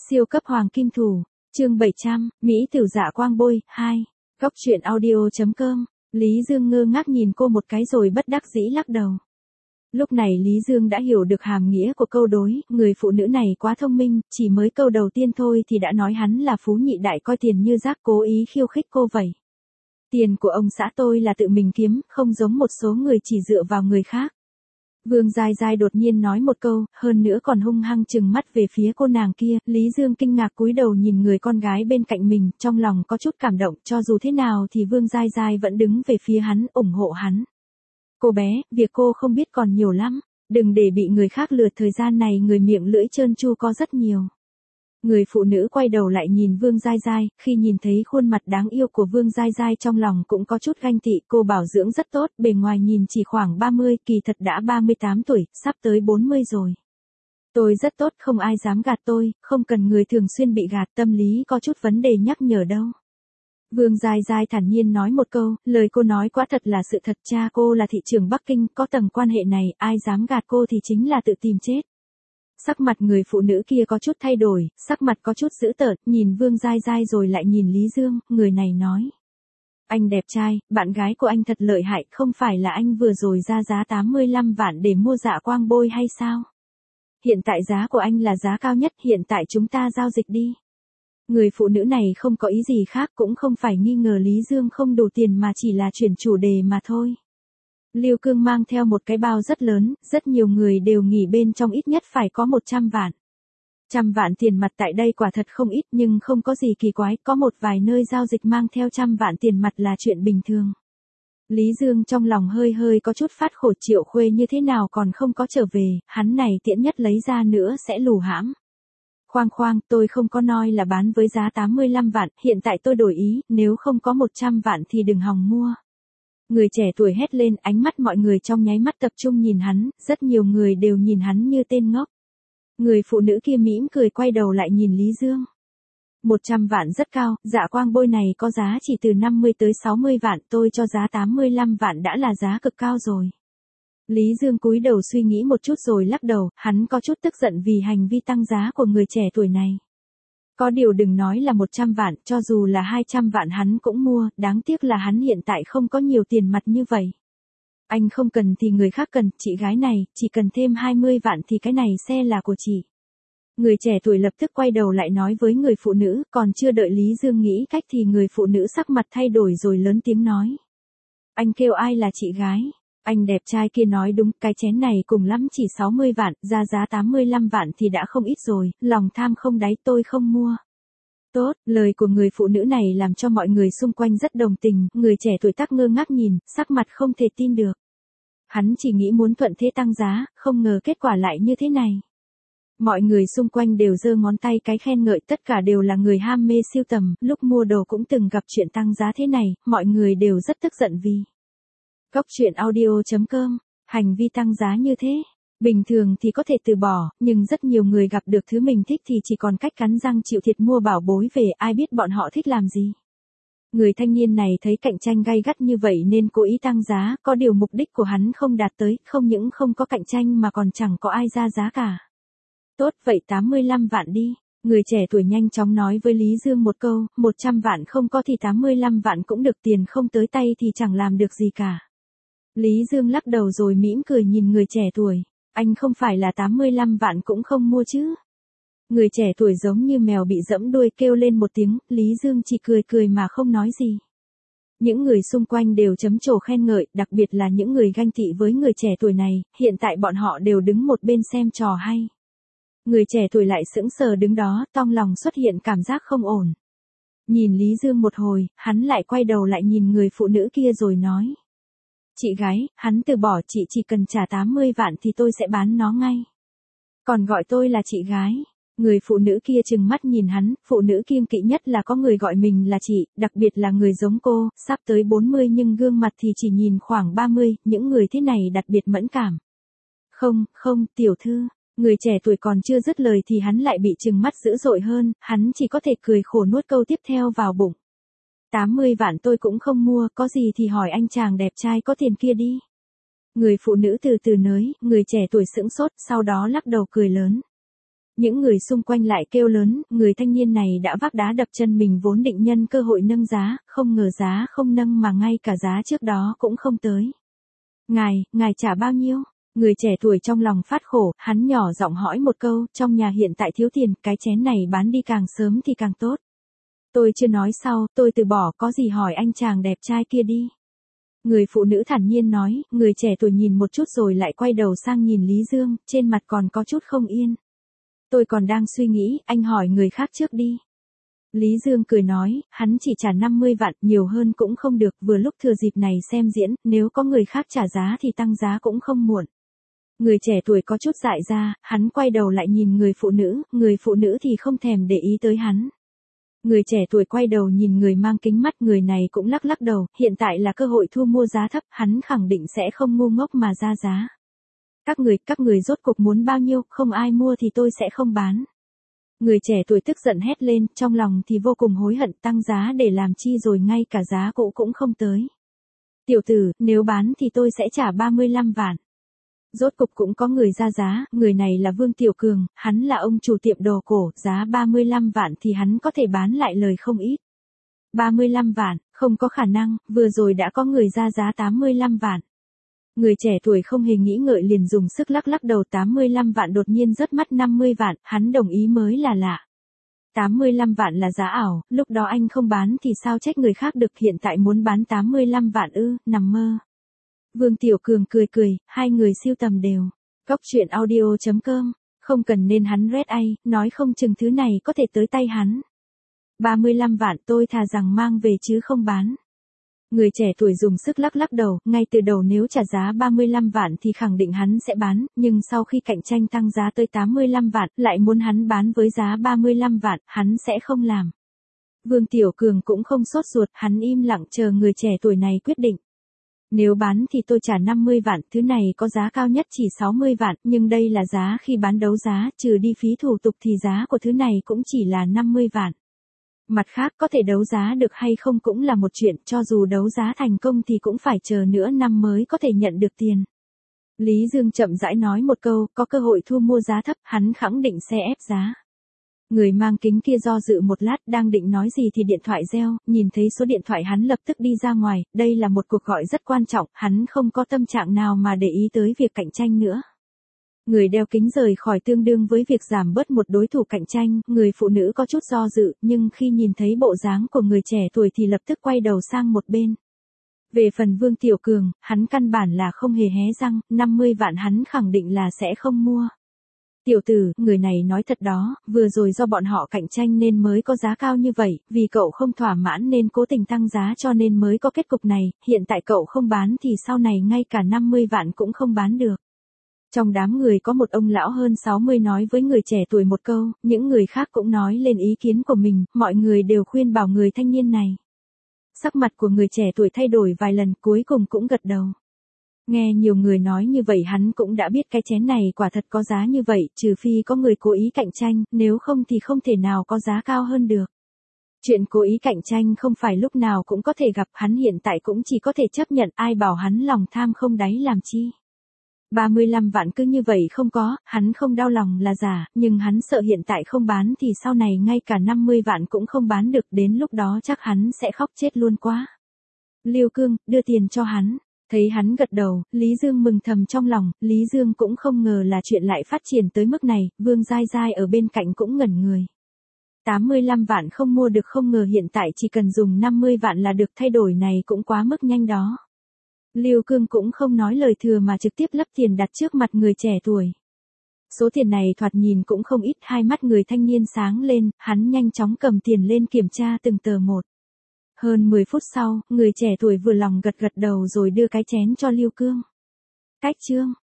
Siêu cấp hoàng kim thủ, chương 700, Mỹ tử dạ quang bôi, 2. Góc truyện audio.com, Lý Dương ngơ ngác nhìn cô một cái rồi bất đắc dĩ lắc đầu. Lúc này Lý Dương đã hiểu được hàm nghĩa của câu đối, người phụ nữ này quá thông minh, chỉ mới câu đầu tiên thôi thì đã nói hắn là phú nhị đại coi tiền như rác, cố ý khiêu khích cô vậy. Tiền của ông xã tôi là tự mình kiếm, không giống một số người chỉ dựa vào người khác. Vương Giai Giai đột nhiên nói một câu, hơn nữa còn hung hăng trừng mắt về phía cô nàng kia. Lý Dương kinh ngạc cúi đầu nhìn người con gái bên cạnh mình, trong lòng có chút cảm động, cho dù thế nào thì Vương Giai Giai vẫn đứng về phía hắn, ủng hộ hắn. Cô bé, việc cô không biết còn nhiều lắm, đừng để bị người khác lừa, thời gian này người miệng lưỡi trơn tru có rất nhiều. Người phụ nữ quay đầu lại nhìn Vương Giai Giai, khi nhìn thấy khuôn mặt đáng yêu của Vương Giai Giai trong lòng cũng có chút ganh tị. Cô bảo dưỡng rất tốt, bề ngoài nhìn chỉ khoảng 30, kỳ thật đã 38 tuổi, sắp tới 40 rồi. Tôi rất tốt, không ai dám gạt tôi, không cần người thường xuyên bị gạt, tâm lý có chút vấn đề nhắc nhở đâu. Vương Giai Giai thản nhiên nói một câu, lời cô nói quả thật là sự thật, cha cô là thị trưởng Bắc Kinh, có tầng quan hệ này, ai dám gạt cô thì chính là tự tìm chết. Sắc mặt người phụ nữ kia có chút thay đổi, sắc mặt có chút dữ tợn, nhìn Vương Giai Giai rồi lại nhìn Lý Dương, người này nói. Anh đẹp trai, bạn gái của anh thật lợi hại, không phải là anh vừa rồi ra giá 85 vạn để mua dạ quang bôi hay sao? Hiện tại giá của anh là giá cao nhất, hiện tại chúng ta giao dịch đi. Người phụ nữ này không có ý gì khác, cũng không phải nghi ngờ Lý Dương không đủ tiền mà chỉ là chuyển chủ đề mà thôi. Lưu Cương mang theo một cái bao rất lớn, rất nhiều người đều nghĩ bên trong ít nhất phải có 100 vạn. 100 vạn tiền mặt tại đây quả thật không ít, nhưng không có gì kỳ quái, có một vài nơi giao dịch mang theo 100 vạn tiền mặt là chuyện bình thường. Lý Dương trong lòng hơi có chút phát khổ, Triệu Khuê như thế nào còn không có trở về, hắn này tiện nhất lấy ra nữa sẽ lù hãm. Khoan, tôi không có nói là bán với giá 85 vạn, hiện tại tôi đổi ý, nếu không có 100 vạn thì đừng hòng mua. Người trẻ tuổi hét lên, ánh mắt mọi người trong nháy mắt tập trung nhìn hắn, rất nhiều người đều nhìn hắn như tên ngốc. Người phụ nữ kia mỉm cười quay đầu lại nhìn Lý Dương. 100 vạn rất cao, dạ quang bôi này có giá chỉ từ 50 tới 60 vạn, tôi cho giá 85 vạn đã là giá cực cao rồi. Lý Dương cúi đầu suy nghĩ một chút rồi lắc đầu, hắn có chút tức giận vì hành vi tăng giá của người trẻ tuổi này. Có điều đừng nói là 100 vạn, cho dù là 200 vạn hắn cũng mua, đáng tiếc là hắn hiện tại không có nhiều tiền mặt như vậy. Anh không cần thì người khác cần, chị gái này, chỉ cần thêm 20 vạn thì cái này xe là của chị. Người trẻ tuổi lập tức quay đầu lại nói với người phụ nữ, còn chưa đợi Lý Dương nghĩ cách thì người phụ nữ sắc mặt thay đổi rồi lớn tiếng nói. Anh kêu ai là chị gái? Anh đẹp trai kia nói đúng, cái chén này cùng lắm chỉ 60 vạn, ra giá 85 vạn thì đã không ít rồi, lòng tham không đáy, tôi không mua. Tốt, lời của người phụ nữ này làm cho mọi người xung quanh rất đồng tình, người trẻ tuổi tác ngơ ngác nhìn, sắc mặt không thể tin được. Hắn chỉ nghĩ muốn thuận thế tăng giá, không ngờ kết quả lại như thế này. Mọi người xung quanh đều giơ ngón tay cái khen ngợi, tất cả đều là người ham mê sưu tầm, lúc mua đồ cũng từng gặp chuyện tăng giá thế này, mọi người đều rất tức giận vì. Góc truyện audio.com, hành vi tăng giá như thế, bình thường thì có thể từ bỏ, nhưng rất nhiều người gặp được thứ mình thích thì chỉ còn cách cắn răng chịu thiệt mua bảo bối về, ai biết bọn họ thích làm gì. Người thanh niên này thấy cạnh tranh gay gắt như vậy nên cố ý tăng giá, có điều mục đích của hắn không đạt tới, không những không có cạnh tranh mà còn chẳng có ai ra giá cả. Tốt vậy 85 vạn đi. Người trẻ tuổi nhanh chóng nói với Lý Dương một câu, 100 vạn không có thì 85 vạn cũng được, tiền không tới tay thì chẳng làm được gì cả. Lý Dương lắc đầu rồi mỉm cười nhìn người trẻ tuổi. Anh không phải là 85 vạn cũng không mua chứ? Người trẻ tuổi giống như mèo bị giẫm đuôi kêu lên một tiếng, Lý Dương chỉ cười mà không nói gì. Những người xung quanh đều trầm trồ khen ngợi, đặc biệt là những người ganh tị với người trẻ tuổi này, hiện tại bọn họ đều đứng một bên xem trò hay. Người trẻ tuổi lại sững sờ đứng đó, trong lòng xuất hiện cảm giác không ổn. Nhìn Lý Dương một hồi, hắn lại quay đầu lại nhìn người phụ nữ kia rồi nói. Chị gái, hắn từ bỏ, chị chỉ cần trả 80 vạn thì tôi sẽ bán nó ngay. Còn gọi tôi là chị gái. Người phụ nữ kia trừng mắt nhìn hắn, phụ nữ kiêng kỵ nhất là có người gọi mình là chị, đặc biệt là người giống cô, sắp tới 40 nhưng gương mặt thì chỉ nhìn khoảng 30, những người thế này đặc biệt mẫn cảm. Không, tiểu thư. Người trẻ tuổi còn chưa dứt lời thì hắn lại bị trừng mắt dữ dội hơn, hắn chỉ có thể cười khổ nuốt câu tiếp theo vào bụng. 80 vạn tôi cũng không mua, có gì thì hỏi anh chàng đẹp trai có tiền kia đi. Người phụ nữ từ từ nới, người trẻ tuổi sững sốt, sau đó lắc đầu cười lớn. Những người xung quanh lại kêu lớn, người thanh niên này đã vác đá đập chân mình vốn định nhân cơ hội nâng giá, không ngờ giá không nâng mà ngay cả giá trước đó cũng không tới. Ngài trả bao nhiêu? Người trẻ tuổi trong lòng phát khổ, hắn nhỏ giọng hỏi một câu, trong nhà hiện tại thiếu tiền, cái chén này bán đi càng sớm thì càng tốt. Tôi chưa nói sau, tôi từ bỏ, có gì hỏi anh chàng đẹp trai kia đi. Người phụ nữ thản nhiên nói, người trẻ tuổi nhìn một chút rồi lại quay đầu sang nhìn Lý Dương, trên mặt còn có chút không yên. Tôi còn đang suy nghĩ, anh hỏi người khác trước đi. Lý Dương cười nói, hắn chỉ trả 50 vạn, nhiều hơn cũng không được, vừa lúc thừa dịp này xem diễn, nếu có người khác trả giá thì tăng giá cũng không muộn. Người trẻ tuổi có chút dại ra, hắn quay đầu lại nhìn người phụ nữ thì không thèm để ý tới hắn. Người trẻ tuổi quay đầu nhìn người mang kính mắt, người này cũng lắc lắc đầu, hiện tại là cơ hội thu mua giá thấp, hắn khẳng định sẽ không ngu ngốc mà ra giá. Các người rốt cuộc muốn bao nhiêu, không ai mua thì tôi sẽ không bán. Người trẻ tuổi tức giận hét lên, trong lòng thì vô cùng hối hận, tăng giá để làm chi rồi ngay cả giá cũ cũng không tới. Tiểu tử, nếu bán thì tôi sẽ trả 35 vạn. Rốt cục cũng có người ra giá, người này là Vương Tiểu Cường, hắn là ông chủ tiệm đồ cổ, giá 35 vạn thì hắn có thể bán lại lời không ít. 35 vạn, không có khả năng, vừa rồi đã có người ra giá 85 vạn. Người trẻ tuổi không hề nghĩ ngợi liền dùng sức lắc lắc đầu, 85 vạn đột nhiên rớt mắt 50 vạn, hắn đồng ý mới là lạ. 85 vạn là giá ảo, lúc đó anh không bán thì sao trách người khác được, hiện tại muốn bán 85 vạn ư, nằm mơ. Vương Tiểu Cường cười, hai người siêu tầm đều. Góc truyện audio.com, không cần nên hắn rét ai, nói không chừng thứ này có thể tới tay hắn. 35 vạn tôi thà rằng mang về chứ không bán. Người trẻ tuổi dùng sức lắc lắc đầu, ngay từ đầu nếu trả giá 35 vạn thì khẳng định hắn sẽ bán, nhưng sau khi cạnh tranh tăng giá tới 85 vạn, lại muốn hắn bán với giá 35 vạn, hắn sẽ không làm. Vương Tiểu Cường cũng không sốt ruột, hắn im lặng chờ người trẻ tuổi này quyết định. Nếu bán thì tôi trả 50 vạn, thứ này có giá cao nhất chỉ 60 vạn, nhưng đây là giá khi bán đấu giá, trừ đi phí thủ tục thì giá của thứ này cũng chỉ là 50 vạn. Mặt khác có thể đấu giá được hay không cũng là một chuyện, cho dù đấu giá thành công thì cũng phải chờ nửa năm mới có thể nhận được tiền. Lý Dương chậm rãi nói một câu, có cơ hội thu mua giá thấp, hắn khẳng định sẽ ép giá. Người mang kính kia do dự một lát, đang định nói gì thì điện thoại reo, nhìn thấy số điện thoại hắn lập tức đi ra ngoài, đây là một cuộc gọi rất quan trọng, hắn không có tâm trạng nào mà để ý tới việc cạnh tranh nữa. Người đeo kính rời khỏi tương đương với việc giảm bớt một đối thủ cạnh tranh, người phụ nữ có chút do dự, nhưng khi nhìn thấy bộ dáng của người trẻ tuổi thì lập tức quay đầu sang một bên. Về phần Vương Tiểu Cường, hắn căn bản là không hề hé răng, 50 vạn hắn khẳng định là sẽ không mua. Tiểu tử, người này nói thật đó, vừa rồi do bọn họ cạnh tranh nên mới có giá cao như vậy, vì cậu không thỏa mãn nên cố tình tăng giá cho nên mới có kết cục này, hiện tại cậu không bán thì sau này ngay cả 50 vạn cũng không bán được. Trong đám người có một ông lão hơn 60 nói với người trẻ tuổi một câu, những người khác cũng nói lên ý kiến của mình, mọi người đều khuyên bảo người thanh niên này. Sắc mặt của người trẻ tuổi thay đổi vài lần, cuối cùng cũng gật đầu. Nghe nhiều người nói như vậy hắn cũng đã biết cái chén này quả thật có giá như vậy, trừ phi có người cố ý cạnh tranh, nếu không thì không thể nào có giá cao hơn được. Chuyện cố ý cạnh tranh không phải lúc nào cũng có thể gặp, hắn hiện tại cũng chỉ có thể chấp nhận, ai bảo hắn lòng tham không đáy làm chi. 35 vạn cứ như vậy không có, hắn không đau lòng là giả, nhưng hắn sợ hiện tại không bán thì sau này ngay cả 50 vạn cũng không bán được, đến lúc đó chắc hắn sẽ khóc chết luôn quá. Liêu Cương, đưa tiền cho hắn. Thấy hắn gật đầu, Lý Dương mừng thầm trong lòng, Lý Dương cũng không ngờ là chuyện lại phát triển tới mức này, Vương Giai Giai ở bên cạnh cũng ngẩn người. 85 vạn không mua được, không ngờ hiện tại chỉ cần dùng 50 vạn là được, thay đổi này cũng quá mức nhanh đó. Liêu Cương cũng không nói lời thừa mà trực tiếp lấp tiền đặt trước mặt người trẻ tuổi. Số tiền này thoạt nhìn cũng không ít, hai mắt người thanh niên sáng lên, hắn nhanh chóng cầm tiền lên kiểm tra từng tờ một. Hơn 10 phút sau, người trẻ tuổi vừa lòng gật gật đầu rồi đưa cái chén cho Liêu Cương. Cách chương